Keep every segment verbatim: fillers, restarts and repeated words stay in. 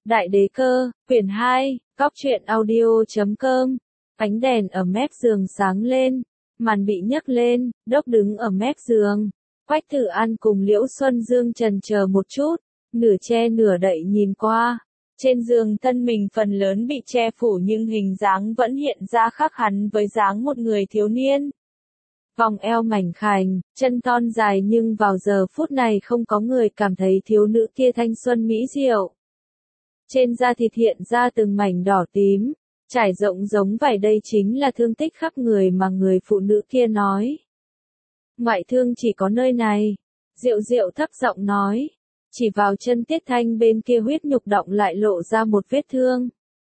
Đại đế cơ, quyển hai, góc truyện audio.com. Ánh đèn ở mép giường sáng lên, màn bị nhấc lên, Đốc đứng ở mép giường. Quách Tử An cùng Liễu Xuân Dương chần chờ một chút, nửa che nửa đậy nhìn qua. Trên giường thân mình phần lớn bị che phủ nhưng hình dáng vẫn hiện ra khác hẳn với dáng một người thiếu niên. Vòng eo mảnh khảnh, chân thon dài nhưng vào giờ phút này không có người cảm thấy thiếu nữ kia thanh xuân mỹ diệu. Trên da thịt hiện ra từng mảnh đỏ tím, trải rộng giống vải, đây chính là thương tích khắp người mà người phụ nữ kia nói. Ngoại thương chỉ có nơi này, Diệu Diệu thấp giọng nói, chỉ vào chân Tiết Thanh bên kia huyết nhục động lại lộ ra một vết thương.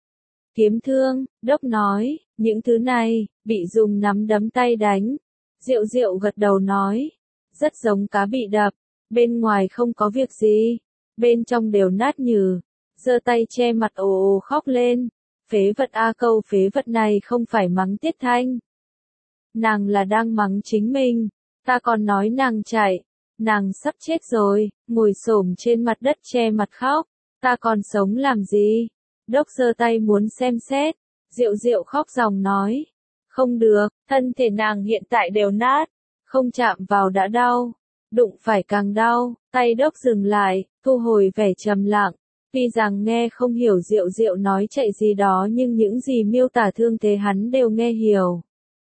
Kiếm thương, Đốc nói, những thứ này, bị dùng nắm đấm tay đánh. Diệu Diệu gật đầu nói, rất giống cá bị đập, bên ngoài không có việc gì, bên trong đều nát nhừ. Giơ tay che mặt ồ ồ khóc lên, phế vật a, câu phế vật này không phải mắng Tiết Thanh. Nàng là đang mắng chính mình, ta còn nói nàng chạy, nàng sắp chết rồi, ngồi xổm trên mặt đất che mặt khóc, ta còn sống làm gì? Đốc giơ tay muốn xem xét, Diệu Diệu khóc ròng nói, không được, thân thể nàng hiện tại đều nát, không chạm vào đã đau, đụng phải càng đau, tay Đốc dừng lại, thu hồi vẻ trầm lặng. Tuy rằng nghe không hiểu Diệu Diệu nói chạy gì đó nhưng những gì miêu tả thương thế hắn đều nghe hiểu.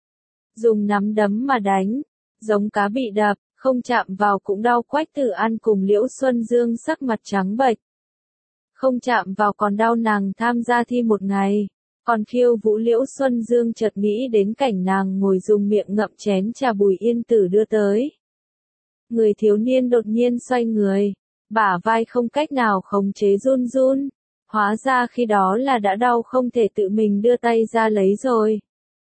Dùng nắm đấm mà đánh, giống cá bị đập, không chạm vào cũng đau. Quách Tử An cùng Liễu Xuân Dương sắc mặt trắng bệch. Không chạm vào còn đau, nàng tham gia thi một ngày, còn khiêu vũ. Liễu Xuân Dương chợt nghĩ đến cảnh nàng ngồi dùng miệng ngậm chén trà Bùi Yên Tử đưa tới. Người thiếu niên đột nhiên xoay người. Bả vai không cách nào khống chế run run, hóa ra khi đó là đã đau không thể tự mình đưa tay ra lấy rồi.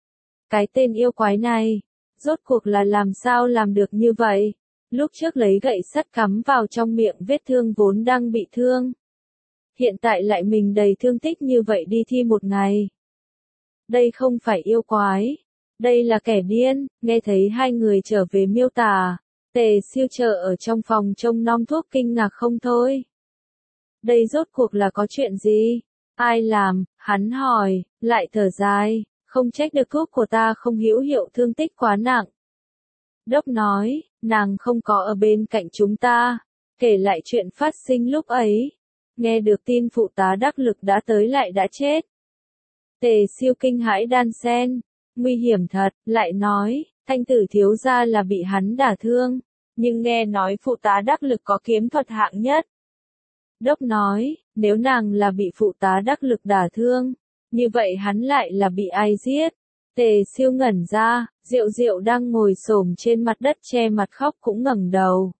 Cái tên yêu quái này, rốt cuộc là làm sao làm được như vậy? Lúc trước lấy gậy sắt cắm vào trong miệng vết thương vốn đang bị thương. Hiện tại lại mình đầy thương tích như vậy đi thi một ngày. Đây không phải yêu quái, đây là kẻ điên. Nghe thấy hai người trở về miêu tả, Tề Siêu chờ ở trong phòng trông nom thuốc kinh ngạc không thôi. Đây rốt cuộc là có chuyện gì? Ai làm? Hắn hỏi, lại thở dài, không trách được thuốc của ta không hữu hiệu, thương tích quá nặng. Đốc nói, nàng không có ở bên cạnh chúng ta, kể lại chuyện phát sinh lúc ấy. Nghe được tin phụ tá đắc lực đã tới lại đã chết. Tề Siêu kinh hãi đan sen, nguy hiểm thật, lại nói, Thanh tử thiếu gia là bị hắn đả thương, nhưng nghe nói phụ tá đắc lực có kiếm thuật hạng nhất. Đốc nói, nếu nàng là bị phụ tá đắc lực đả thương, như vậy hắn lại là bị ai giết? Tề Siêu ngẩn ra, Diệu Diệu đang ngồi xổm trên mặt đất che mặt khóc cũng ngẩng đầu.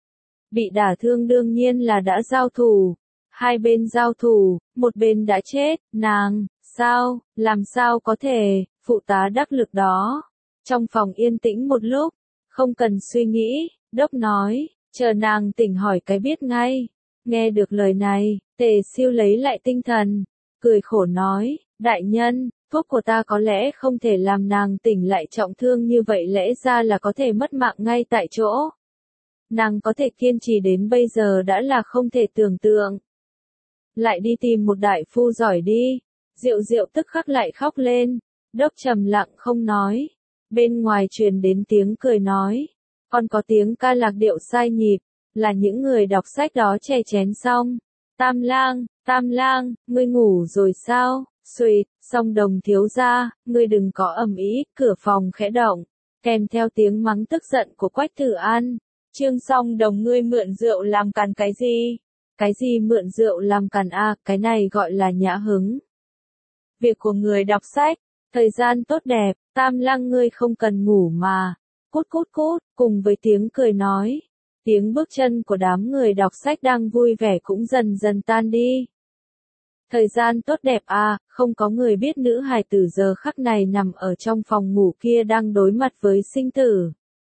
Bị đả thương đương nhiên là đã giao thủ, hai bên giao thủ, một bên đã chết, nàng, sao, làm sao có thể, phụ tá đắc lực đó. Trong phòng yên tĩnh một lúc, không cần suy nghĩ, Đốc nói, chờ nàng tỉnh hỏi cái biết ngay. Nghe được lời này, Tề Siêu lấy lại tinh thần, cười khổ nói, đại nhân, thuốc của ta có lẽ không thể làm nàng tỉnh lại, trọng thương như vậy lẽ ra là có thể mất mạng ngay tại chỗ. Nàng có thể kiên trì đến bây giờ đã là không thể tưởng tượng. Lại đi tìm một đại phu giỏi đi. Diệu Diệu tức khắc lại khóc lên. Đốc trầm lặng không nói. Bên ngoài truyền đến tiếng cười nói, còn có tiếng ca lạc điệu sai nhịp, là những người đọc sách đó chè chén xong. Tam lang, Tam lang, ngươi ngủ rồi sao? Xuỵt, Song Đồng thiếu gia, ngươi đừng có ầm ĩ. Cửa phòng khẽ động, kèm theo tiếng mắng tức giận của Quách Tử An. Trương Song Đồng, ngươi mượn rượu làm càn cái gì? Cái gì mượn rượu làm càn a? Cái này gọi là nhã hứng. Việc của người đọc sách. Thời gian tốt đẹp, Tam lang ngươi không cần ngủ mà. Cút cút cút, cùng với tiếng cười nói. Tiếng bước chân của đám người đọc sách đang vui vẻ cũng dần dần tan đi. Thời gian tốt đẹp à, không có người biết nữ hài tử giờ khắc này nằm ở trong phòng ngủ kia đang đối mặt với sinh tử.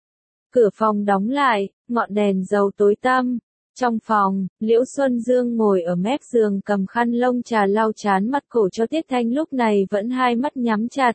Cửa phòng đóng lại, ngọn đèn dầu tối tăm. Trong phòng, Liễu Xuân Dương ngồi ở mép giường cầm khăn lông trà lau chán mặt cổ cho Tiết Thanh, lúc này vẫn hai mắt nhắm chặt.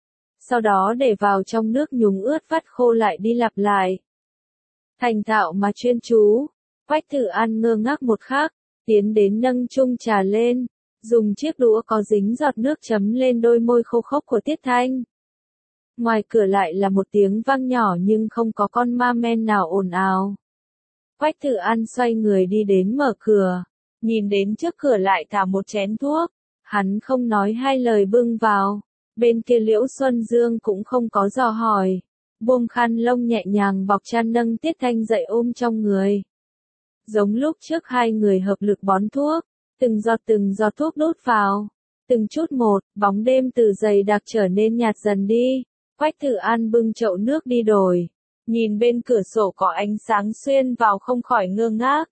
Sau đó để vào trong nước nhúng ướt vắt khô lại đi lặp lại. Thành thạo mà chuyên chú. Quách Tử An ngơ ngác một khắc, tiến đến nâng chung trà lên, dùng chiếc đũa có dính giọt nước chấm lên đôi môi khô khốc của Tiết Thanh. Ngoài cửa lại là một tiếng vang nhỏ nhưng không có con ma men nào ồn ào. Quách Tử An xoay người đi đến mở cửa, nhìn đến trước cửa lại thả một chén thuốc, hắn không nói hai lời bưng vào, bên kia Liễu Xuân Dương cũng không có dò hỏi, buông khăn lông nhẹ nhàng bọc chăn nâng Tiết Thanh dậy ôm trong người. Giống lúc trước hai người hợp lực bón thuốc, từng giọt từng giọt thuốc đốt vào, từng chút một, bóng đêm từ dày đặc trở nên nhạt dần đi. Quách Tử An bưng chậu nước đi đổi, nhìn bên cửa sổ có ánh sáng xuyên vào không khỏi ngơ ngác.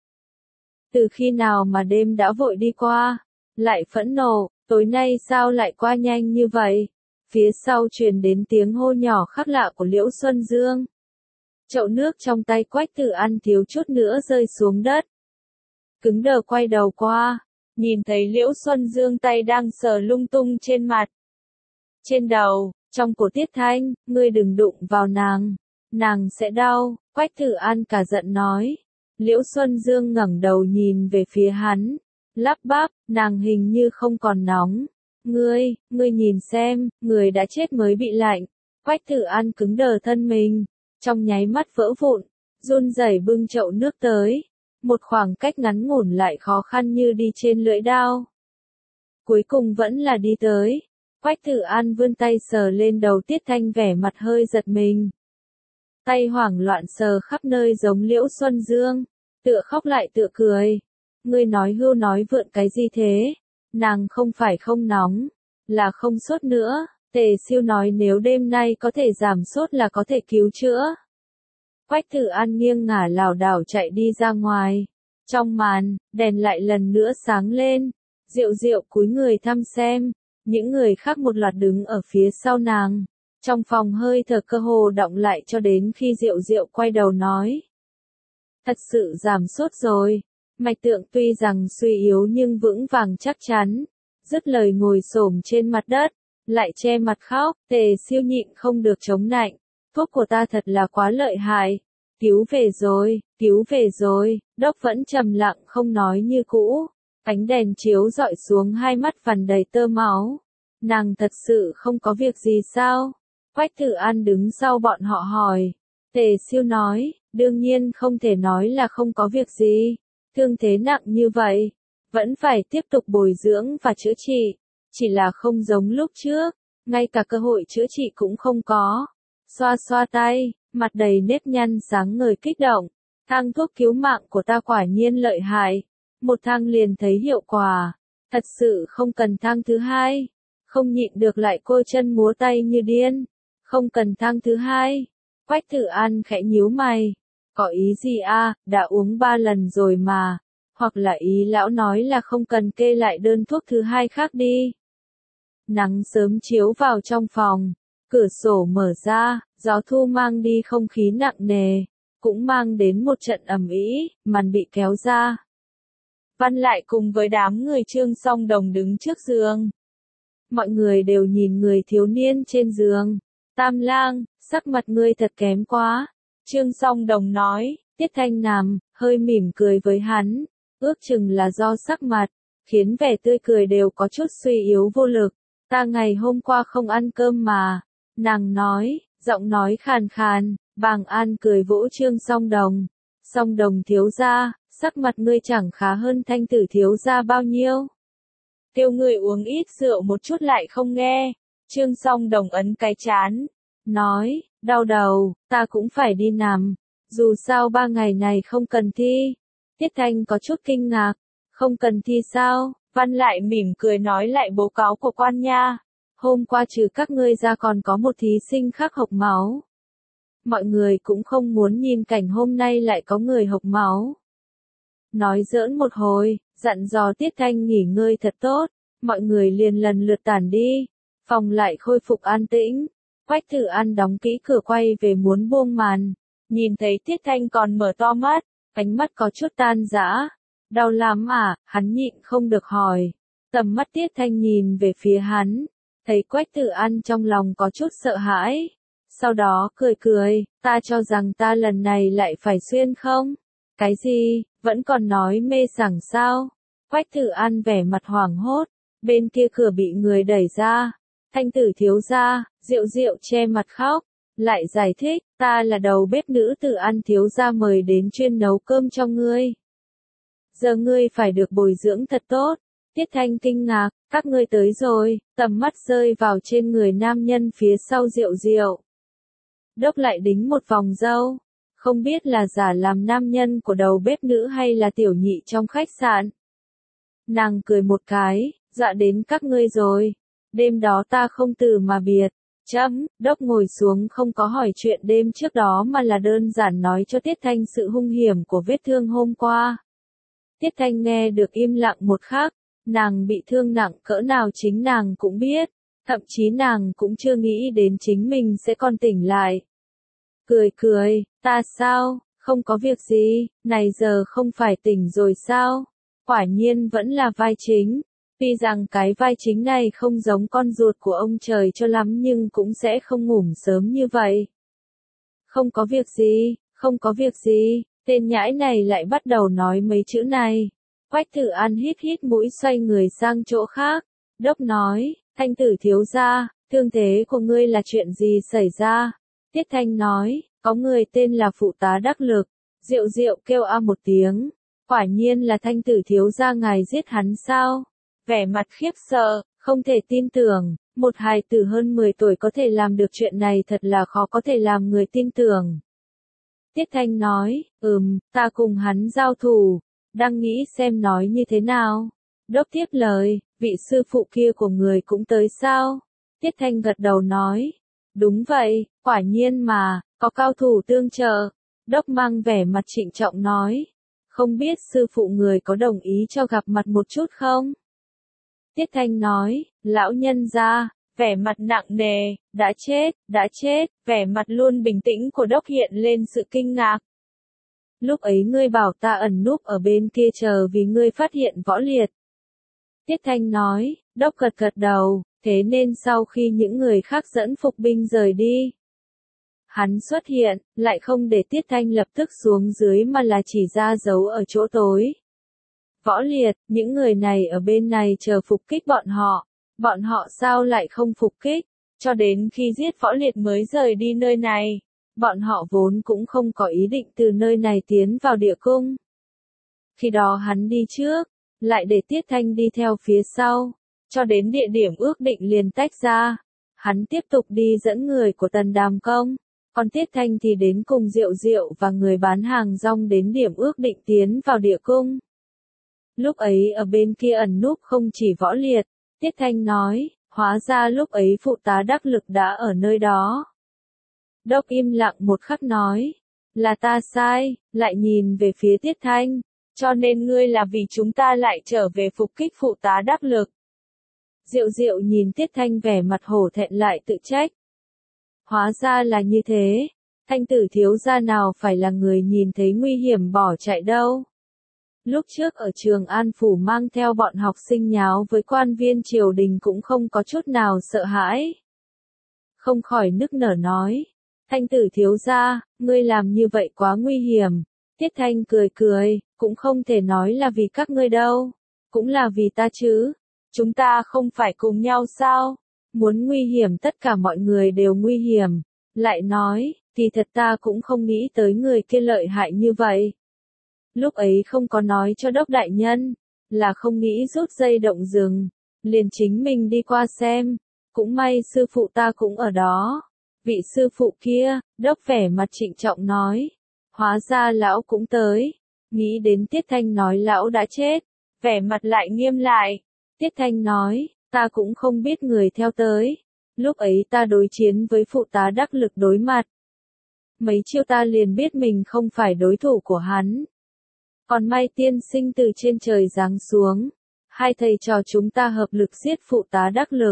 Từ khi nào mà đêm đã vội đi qua, lại phẫn nộ, tối nay sao lại qua nhanh như vậy? Phía sau truyền đến tiếng hô nhỏ khác lạ của Liễu Xuân Dương. Chậu nước trong tay Quách Tử An thiếu chút nữa rơi xuống đất. Cứng đờ quay đầu qua, nhìn thấy Liễu Xuân Dương tay đang sờ lung tung trên mặt, trên đầu, trong cổ Tiết Thanh, ngươi đừng đụng vào nàng, nàng sẽ đau, Quách Tử An cả giận nói. Liễu Xuân Dương ngẩng đầu nhìn về phía hắn, lắp bắp, nàng hình như không còn nóng. Ngươi, ngươi nhìn xem, người đã chết mới bị lạnh. Quách Tử An cứng đờ thân mình, trong nháy mắt vỡ vụn, run rẩy bưng chậu nước tới. Một khoảng cách ngắn ngủn lại khó khăn như đi trên lưỡi dao. Cuối cùng vẫn là đi tới. Quách Tử An vươn tay sờ lên đầu Tiết Thanh vẻ mặt hơi giật mình. Tay hoảng loạn sờ khắp nơi giống Liễu Xuân Dương, tựa khóc lại tựa cười. Ngươi nói hưu nói vượn cái gì thế? Nàng không phải không nóng, là không sốt nữa. Tề Siêu nói nếu đêm nay có thể giảm sốt là có thể cứu chữa. Quách Tử An nghiêng ngả lảo đảo chạy đi ra ngoài. Trong màn, đèn lại lần nữa sáng lên. Diệu Diệu cúi người thăm xem. Những người khác một loạt đứng ở phía sau nàng. Trong phòng hơi thở cơ hồ đọng lại cho đến khi Diệu Diệu quay đầu nói. Thật sự giảm sốt rồi. Mạch tượng tuy rằng suy yếu nhưng vững vàng chắc chắn. Dứt lời ngồi xổm trên mặt đất, lại che mặt khóc. Tề Siêu nhịn không được chống nạnh. Thuốc của ta thật là quá lợi hại. Cứu về rồi, cứu về rồi. Đốc vẫn trầm lặng không nói như cũ. Ánh đèn chiếu rọi xuống hai mắt vằn đầy tơ máu. Nàng thật sự không có việc gì sao? Quách Tử An đứng sau bọn họ hỏi. Tề Siêu nói, đương nhiên không thể nói là không có việc gì. Thương thế nặng như vậy, vẫn phải tiếp tục bồi dưỡng và chữa trị. Chỉ là không giống lúc trước, ngay cả cơ hội chữa trị cũng không có. Xoa xoa tay, mặt đầy nếp nhăn sáng ngời kích động. Thang thuốc cứu mạng của ta quả nhiên lợi hại. Một thang liền thấy hiệu quả. Thật sự không cần thang thứ hai. Không nhịn được lại cô chân múa tay như điên. Không cần thang thứ hai. Quách Tử An khẽ nhíu mày. Có ý gì a? Đã uống ba lần rồi mà. Hoặc là ý lão nói là không cần kê lại đơn thuốc thứ hai khác đi. Nắng sớm chiếu vào trong phòng. Cửa sổ mở ra, gió thu mang đi không khí nặng nề. Cũng mang đến một trận ầm ĩ, màn bị kéo ra. Văn lại cùng với đám người Trương Song Đồng đứng trước giường. Mọi người đều nhìn người thiếu niên trên giường. Tam lang, sắc mặt ngươi thật kém quá. Trương Song Đồng nói, Tiết Thanh nằm, hơi mỉm cười với hắn. Ước chừng là do sắc mặt, khiến vẻ tươi cười đều có chút suy yếu vô lực. Ta ngày hôm qua không ăn cơm mà. Nàng nói, giọng nói khàn khàn, bàng an cười vỗ Trương Song Đồng. Song Đồng thiếu gia, sắc mặt ngươi chẳng khá hơn Thanh tử thiếu gia bao nhiêu. Kêu người uống ít rượu một chút lại không nghe. Trương Song Đồng ấn cái chán. Nói, đau đầu, ta cũng phải đi nằm. Dù sao ba ngày này không cần thi. Tiết Thanh có chút kinh ngạc. Không cần thi sao? Văn lại mỉm cười nói lại báo cáo của quan nha. Hôm qua trừ các ngươi ra còn có một thí sinh khác hộc máu. Mọi người cũng không muốn nhìn cảnh hôm nay lại có người hộc máu. Nói giỡn một hồi, dặn dò Tiết Thanh nghỉ ngơi thật tốt, mọi người liền lần lượt tản đi, phòng lại khôi phục an tĩnh. Quách Tử An đóng kỹ cửa quay về muốn buông màn, nhìn thấy Tiết Thanh còn mở to mắt, ánh mắt có chút tan rã. Đau lắm à, hắn nhịn không được hỏi. Tầm mắt Tiết Thanh nhìn về phía hắn, thấy Quách Tử An trong lòng có chút sợ hãi. Sau đó cười cười, ta cho rằng ta lần này lại phải xuyên không? Cái gì, vẫn còn nói mê sảng sao? Quách Tử An vẻ mặt hoảng hốt, bên kia cửa bị người đẩy ra. Thanh Tử thiếu gia, Diệu Diệu che mặt khóc, lại giải thích, ta là đầu bếp nữ Tử An thiếu gia mời đến chuyên nấu cơm cho ngươi. Giờ ngươi phải được bồi dưỡng thật tốt. Tiết Thanh kinh ngạc, các ngươi tới rồi, tầm mắt rơi vào trên người nam nhân phía sau Diệu Diệu. Đốc lại đính một vòng râu, không biết là giả làm nam nhân của đầu bếp nữ hay là tiểu nhị trong khách sạn. Nàng cười một cái, dọa đến các ngươi rồi, đêm đó ta không từ mà biệt. Chấm, Đốc ngồi xuống không có hỏi chuyện đêm trước đó mà là đơn giản nói cho Tiết Thanh sự hung hiểm của vết thương hôm qua. Tiết Thanh nghe được im lặng một khắc, nàng bị thương nặng cỡ nào chính nàng cũng biết, thậm chí nàng cũng chưa nghĩ đến chính mình sẽ còn tỉnh lại. Cười cười, ta sao, không có việc gì, này giờ không phải tỉnh rồi sao? Quả nhiên vẫn là vai chính. Tuy rằng cái vai chính này không giống con ruột của ông trời cho lắm nhưng cũng sẽ không ngủ sớm như vậy. Không có việc gì, không có việc gì, tên nhãi này lại bắt đầu nói mấy chữ này. Quách Tử An hít hít mũi xoay người sang chỗ khác. Đốc nói, Thanh Tử thiếu gia, thương thế của ngươi là chuyện gì xảy ra? Tiết Thanh nói, có người tên là phụ tá đắc lực. Diệu Diệu kêu a một tiếng. Quả nhiên là Thanh Tử thiếu gia ngài giết hắn sao? Vẻ mặt khiếp sợ, không thể tin tưởng, một hài tử hơn mười tuổi có thể làm được chuyện này thật là khó có thể làm người tin tưởng. Tiết Thanh nói, ừm, ta cùng hắn giao thủ, đang nghĩ xem nói như thế nào. Đốc tiếp lời, vị sư phụ kia của người cũng tới sao? Tiết Thanh gật đầu nói, đúng vậy, quả nhiên mà, có cao thủ tương trợ. Đốc mang vẻ mặt trịnh trọng nói, không biết sư phụ người có đồng ý cho gặp mặt một chút không? Tiết Thanh nói, lão nhân gia, vẻ mặt nặng nề, đã chết, đã chết, vẻ mặt luôn bình tĩnh của Đốc hiện lên sự kinh ngạc. Lúc ấy ngươi bảo ta ẩn núp ở bên kia chờ vì ngươi phát hiện Võ Liệt. Tiết Thanh nói, Đốc gật gật đầu, thế nên sau khi những người khác dẫn phục binh rời đi, hắn xuất hiện, lại không để Tiết Thanh lập tức xuống dưới mà là chỉ ra dấu ở chỗ tối. Võ Liệt, những người này ở bên này chờ phục kích bọn họ, bọn họ sao lại không phục kích, cho đến khi giết Võ Liệt mới rời đi nơi này, bọn họ vốn cũng không có ý định từ nơi này tiến vào địa cung. Khi đó hắn đi trước, lại để Tiết Thanh đi theo phía sau, cho đến địa điểm ước định liền tách ra, hắn tiếp tục đi dẫn người của Tần Đàm Công, còn Tiết Thanh thì đến cùng Diệu Diệu và người bán hàng rong đến điểm ước định tiến vào địa cung. Lúc ấy ở bên kia ẩn núp không chỉ Võ Liệt, Tiết Thanh nói, hóa ra lúc ấy phụ tá đắc lực đã ở nơi đó. Đốc im lặng một khắc nói, là ta sai, lại nhìn về phía Tiết Thanh, cho nên ngươi là vì chúng ta lại trở về phục kích phụ tá đắc lực. Diệu Diệu nhìn Tiết Thanh vẻ mặt hổ thẹn lại tự trách. Hóa ra là như thế, Thanh Tử thiếu gia nào phải là người nhìn thấy nguy hiểm bỏ chạy đâu. Lúc trước ở Trường An Phủ mang theo bọn học sinh nháo với quan viên triều đình cũng không có chút nào sợ hãi. Không khỏi nức nở nói, Thanh Tử thiếu gia, ngươi làm như vậy quá nguy hiểm. Tiết Thanh cười cười, cũng không thể nói là vì các ngươi đâu, cũng là vì ta chứ. Chúng ta không phải cùng nhau sao? Muốn nguy hiểm tất cả mọi người đều nguy hiểm. Lại nói, thì thật ta cũng không nghĩ tới người kia lợi hại như vậy. Lúc ấy không có nói cho Đốc đại nhân, là không nghĩ rút dây động rừng, liền chính mình đi qua xem, cũng may sư phụ ta cũng ở đó. Vị sư phụ kia, Đốc vẻ mặt trịnh trọng nói, hóa ra lão cũng tới, nghĩ đến Tiết Thanh nói lão đã chết, vẻ mặt lại nghiêm lại. Tiết Thanh nói, ta cũng không biết người theo tới, lúc ấy ta đối chiến với phụ tá đắc lực đối mặt. Mấy chiêu ta liền biết mình không phải đối thủ của hắn. Còn may tiên sinh từ trên trời giáng xuống, hai thầy trò chúng ta hợp lực giết phụ tá đắc lực.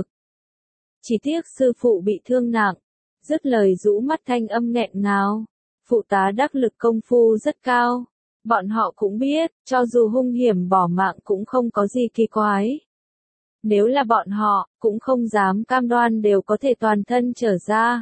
Chỉ tiếc sư phụ bị thương nặng, dứt lời rũ mắt thanh âm nghẹn ngào. Phụ tá đắc lực công phu rất cao, bọn họ cũng biết, cho dù hung hiểm bỏ mạng cũng không có gì kỳ quái. Nếu là bọn họ, cũng không dám cam đoan đều có thể toàn thân trở ra.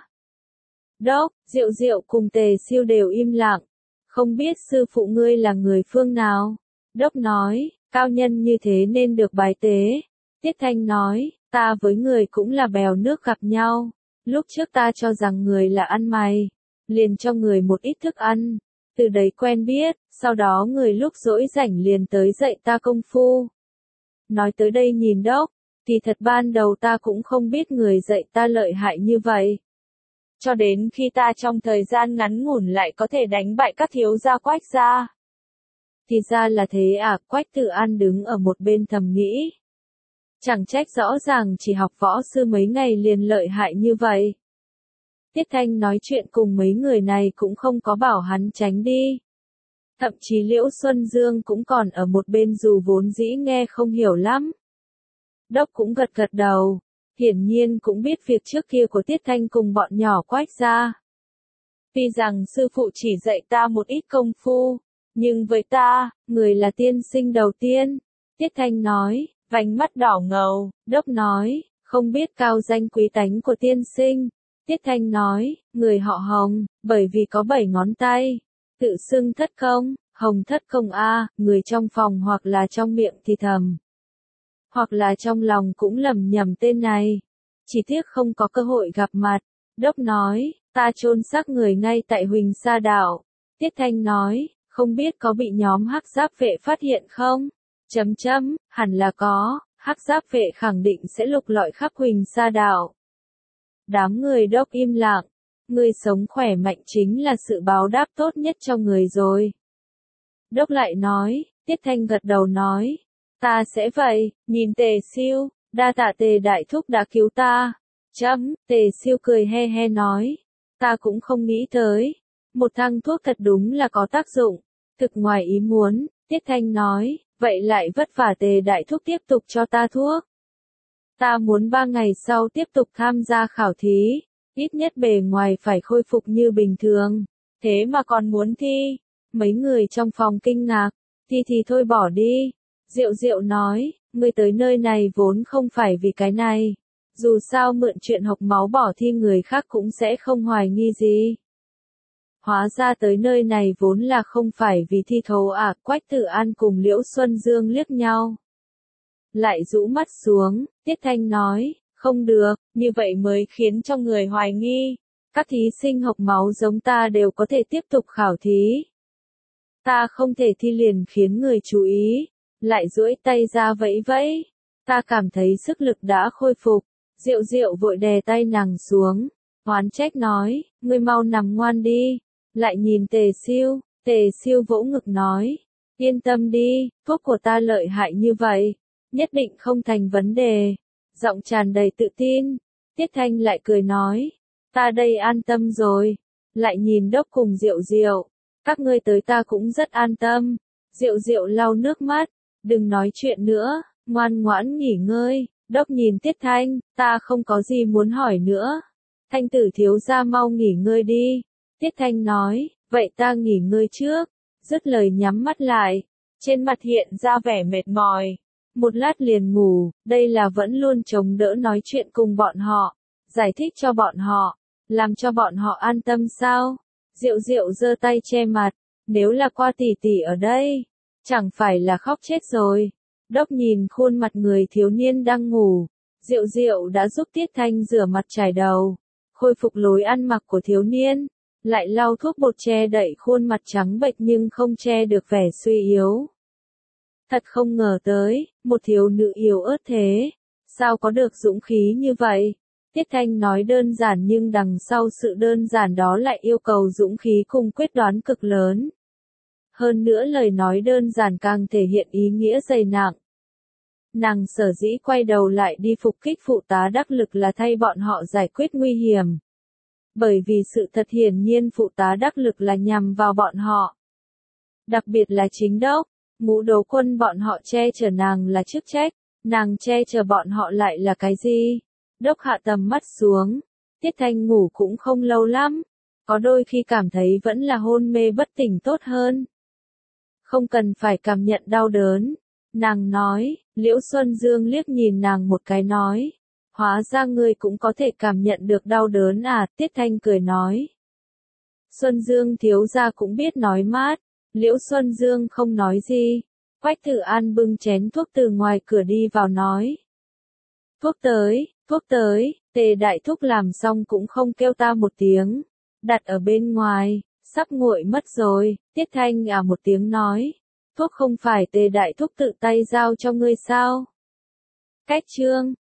Đốc, Diệu Diệu cùng Tề Siêu đều im lặng. Không biết sư phụ ngươi là người phương nào? Đốc nói, cao nhân như thế nên được bái tế. Tiết Thanh nói, ta với người cũng là bèo nước gặp nhau. Lúc trước ta cho rằng người là ăn mày, liền cho người một ít thức ăn, từ đấy quen biết, sau đó người lúc rỗi rảnh liền tới dạy ta công phu. Nói tới đây nhìn Đốc, thì thật ban đầu ta cũng không biết người dạy ta lợi hại như vậy. Cho đến khi ta trong thời gian ngắn ngủn lại có thể đánh bại các thiếu gia Quách gia. Thì ra là thế à, Quách Tự An đứng ở một bên thầm nghĩ. Chẳng trách rõ ràng chỉ học võ sư mấy ngày liền lợi hại như vậy. Tiết Thanh nói chuyện cùng mấy người này cũng không có bảo hắn tránh đi. Thậm chí Liễu Xuân Dương cũng còn ở một bên dù vốn dĩ nghe không hiểu lắm. Đốc cũng gật gật đầu, hiển nhiên cũng biết việc trước kia của Tiết Thanh cùng bọn nhỏ Quách gia. Tuy rằng sư phụ chỉ dạy ta một ít công phu, nhưng với ta, người là tiên sinh đầu tiên. Tiết Thanh nói, vành mắt đỏ ngầu. Đốc nói, không biết cao danh quý tánh của tiên sinh. Tiết Thanh nói, người họ Hồng, bởi vì có bảy ngón tay. Tự xưng thất công, Hồng thất công a, người trong phòng hoặc là trong miệng thì thầm, hoặc là trong lòng cũng lầm nhầm tên này. Chỉ tiếc không có cơ hội gặp mặt. Đốc nói, ta chôn xác người ngay tại Huỳnh Sa Đảo. Tiết Thanh nói, không biết có bị nhóm Hắc Giáp vệ phát hiện không? Chấm chấm, hẳn là có, Hắc Giáp vệ khẳng định sẽ lục lọi khắp Huỳnh Sa Đảo. Đám người Đốc im lặng, người sống khỏe mạnh chính là sự báo đáp tốt nhất cho người rồi. Đốc lại nói, Tiết Thanh gật đầu nói, ta sẽ vậy, nhìn Tề Siêu, đa tạ Tề đại thúc đã cứu ta. Chấm, Tề Siêu cười he he nói, ta cũng không nghĩ tới, một thang thuốc thật đúng là có tác dụng, thực ngoài ý muốn. Tiết Thanh nói, vậy lại vất vả Tề đại thúc tiếp tục cho ta thuốc. Ta muốn ba ngày sau tiếp tục tham gia khảo thí, ít nhất bề ngoài phải khôi phục như bình thường, thế mà còn muốn thi. Mấy người trong phòng kinh ngạc, thi thì thôi bỏ đi. Diệu Diệu nói, ngươi tới nơi này vốn không phải vì cái này, dù sao mượn chuyện học máu bỏ thi người khác cũng sẽ không hoài nghi gì. Hóa ra tới nơi này vốn là không phải vì thi thố à. Quách Tự An cùng Liễu Xuân Dương liếc nhau, lại rũ mắt xuống. Tiết Thanh nói, không được, như vậy mới khiến cho người hoài nghi. Các thí sinh học máu giống ta đều có thể tiếp tục khảo thí, ta không thể thi liền khiến người chú ý. Lại duỗi tay ra vẫy vẫy, ta cảm thấy sức lực đã khôi phục. Diệu Diệu vội đè tay nàng xuống, oán trách nói, ngươi mau nằm ngoan đi. Lại nhìn Tề Siêu, Tề Siêu vỗ ngực nói, yên tâm đi, thuốc của ta lợi hại như vậy, nhất định không thành vấn đề. Giọng tràn đầy tự tin. Tiết Thanh lại cười nói, ta đây an tâm rồi. Lại nhìn Đốc cùng Diệu Diệu, các ngươi tới ta cũng rất an tâm. Diệu Diệu lau nước mắt, đừng nói chuyện nữa, ngoan ngoãn nghỉ ngơi. Đốc nhìn Tiết Thanh, ta không có gì muốn hỏi nữa. Thanh tử thiếu gia mau nghỉ ngơi đi. Tiết Thanh nói, vậy ta nghỉ ngơi trước. Dứt lời nhắm mắt lại, trên mặt hiện ra vẻ mệt mỏi. Một lát liền ngủ, đây là vẫn luôn chống đỡ nói chuyện cùng bọn họ, giải thích cho bọn họ, làm cho bọn họ an tâm sao. Diệu Diệu giơ tay che mặt, nếu là qua tỷ tỷ ở đây, chẳng phải là khóc chết rồi. Đốc nhìn khuôn mặt người thiếu niên đang ngủ, Diệu Diệu đã giúp Tiết Thanh rửa mặt chải đầu, khôi phục lối ăn mặc của thiếu niên, lại lau thuốc bột che đậy khuôn mặt trắng bệch nhưng không che được vẻ suy yếu. Thật không ngờ tới, một thiếu nữ yếu ớt thế, sao có được dũng khí như vậy? Tiết Thanh nói đơn giản nhưng đằng sau sự đơn giản đó lại yêu cầu dũng khí cùng quyết đoán cực lớn. Hơn nữa lời nói đơn giản càng thể hiện ý nghĩa dày nặng. Nàng sở dĩ quay đầu lại đi phục kích phụ tá đắc lực là thay bọn họ giải quyết nguy hiểm. Bởi vì sự thật hiển nhiên phụ tá đắc lực là nhằm vào bọn họ. Đặc biệt là chính Đốc, ngũ đấu quân bọn họ che chở nàng là chức trách, nàng che chở bọn họ lại là cái gì? Đốc hạ tầm mắt xuống, Tiết Thanh ngủ cũng không lâu lắm, có đôi khi cảm thấy vẫn là hôn mê bất tỉnh tốt hơn. Không cần phải cảm nhận đau đớn, nàng nói. Liễu Xuân Dương liếc nhìn nàng một cái nói, hóa ra ngươi cũng có thể cảm nhận được đau đớn à. Tiết Thanh cười nói, Xuân Dương thiếu gia cũng biết nói mát. Liễu Xuân Dương không nói gì, Quách Tử An bưng chén thuốc từ ngoài cửa đi vào nói. Thuốc tới, thuốc tới, Tề đại thúc làm xong cũng không kêu ta một tiếng. Đặt ở bên ngoài, sắp nguội mất rồi, Tiết Thanh à một tiếng nói. Thuốc không phải Tề đại thúc tự tay giao cho ngươi sao? Cách chương.